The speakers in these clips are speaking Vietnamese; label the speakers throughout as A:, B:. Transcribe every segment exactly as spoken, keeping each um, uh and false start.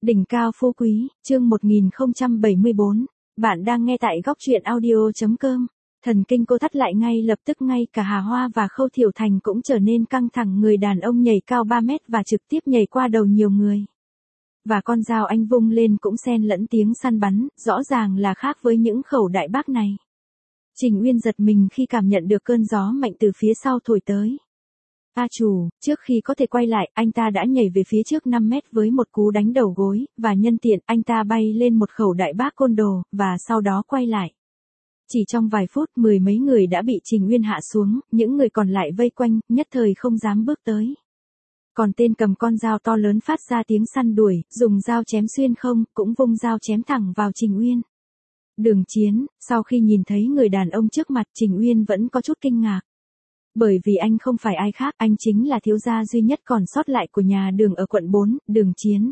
A: Đỉnh cao phú quý, chương một nghìn không trăm bảy mươi bốn. Bạn đang nghe tại góc truyện audio chấm com. Thần kinh cô thắt lại ngay lập tức, ngay cả Hà Hoa và Khâu Thiểu Thành cũng trở nên căng thẳng. Người đàn ông nhảy cao ba mét và trực tiếp nhảy qua đầu nhiều người. Và con dao anh vung lên cũng xen lẫn tiếng săn bắn, rõ ràng là khác với những khẩu đại bác này. Trình Uyên giật mình khi cảm nhận được cơn gió mạnh từ phía sau thổi tới. A chủ, trước khi có thể quay lại, anh ta đã nhảy về phía trước năm mét với một cú đánh đầu gối, và nhân tiện anh ta bay lên một khẩu đại bác côn đồ, và sau đó quay lại. Chỉ trong vài phút, mười mấy người đã bị Trình Uyên hạ xuống, những người còn lại vây quanh, nhất thời không dám bước tới. Còn tên cầm con dao to lớn phát ra tiếng săn đuổi, dùng dao chém xuyên không, cũng vung dao chém thẳng vào Trình Uyên. Đường Chiến, sau khi nhìn thấy người đàn ông trước mặt, Trình Uyên vẫn có chút kinh ngạc. Bởi vì anh không phải ai khác, anh chính là thiếu gia duy nhất còn sót lại của nhà Đường ở quận bốn, Đường Chiến.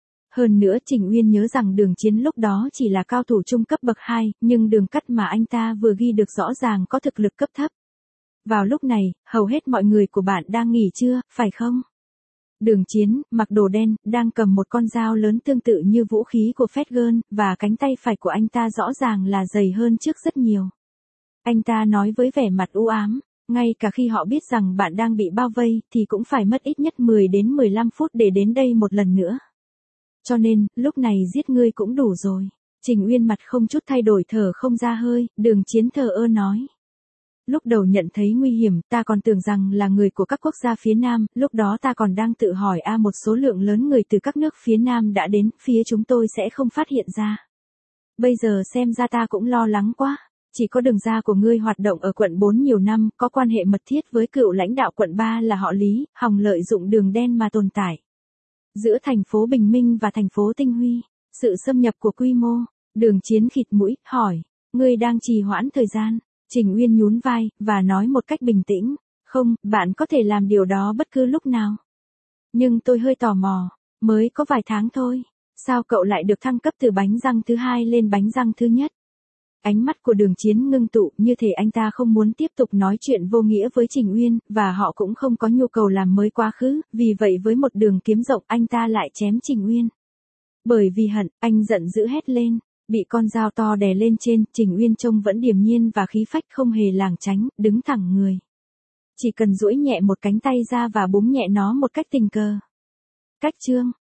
A: Hơn nữa Trình Uyên nhớ rằng Đường Chiến lúc đó chỉ là cao thủ trung cấp bậc hai, nhưng đường cắt mà anh ta vừa ghi được rõ ràng có thực lực cấp thấp. Vào lúc này, hầu hết mọi người của bạn đang nghỉ trưa, phải không? Đường Chiến, mặc đồ đen, đang cầm một con dao lớn tương tự như vũ khí của Fedgun, và cánh tay phải của anh ta rõ ràng là dày hơn trước rất nhiều. Anh ta nói với vẻ mặt u ám. Ngay cả khi họ biết rằng bạn đang bị bao vây, thì cũng phải mất ít nhất mười đến mười lăm phút để đến đây một lần nữa. Cho nên, lúc này giết ngươi cũng đủ rồi. Trình Uyên mặt không chút thay đổi, thở không ra hơi, Đường Chiến thờ ơ nói. Lúc đầu nhận thấy nguy hiểm, ta còn tưởng rằng là người của các quốc gia phía Nam, lúc đó ta còn đang tự hỏi a một số lượng lớn người từ các nước phía Nam đã đến, phía chúng tôi sẽ không phát hiện ra. Bây giờ xem ra ta cũng lo lắng quá. Chỉ có Đường gia của ngươi hoạt động ở quận bốn nhiều năm, có quan hệ mật thiết với cựu lãnh đạo quận ba là họ Lý, hòng lợi dụng Đường đen mà tồn tại. Giữa thành phố Bình Minh và thành phố Tinh Huy, sự xâm nhập của quy mô, Đường Chiến khịt mũi, hỏi, ngươi đang trì hoãn thời gian. Trình Uyên nhún vai, và nói một cách bình tĩnh, không, bạn có thể làm điều đó bất cứ lúc nào. Nhưng tôi hơi tò mò, mới có vài tháng thôi, sao cậu lại được thăng cấp từ bánh răng thứ hai lên bánh răng thứ nhất? Ánh mắt của Đường Chiến ngưng tụ, như thể anh ta không muốn tiếp tục nói chuyện vô nghĩa với Trình Uyên, và họ cũng không có nhu cầu làm mới quá khứ, vì vậy với một đường kiếm rộng anh ta lại chém Trình Uyên. Bởi vì hận, anh giận dữ hét lên, bị con dao to đè lên trên, Trình Uyên trông vẫn điềm nhiên và khí phách không hề lảng tránh, đứng thẳng người. Chỉ cần duỗi nhẹ một cánh tay ra và búng nhẹ nó một cách tình cờ. Cách chương,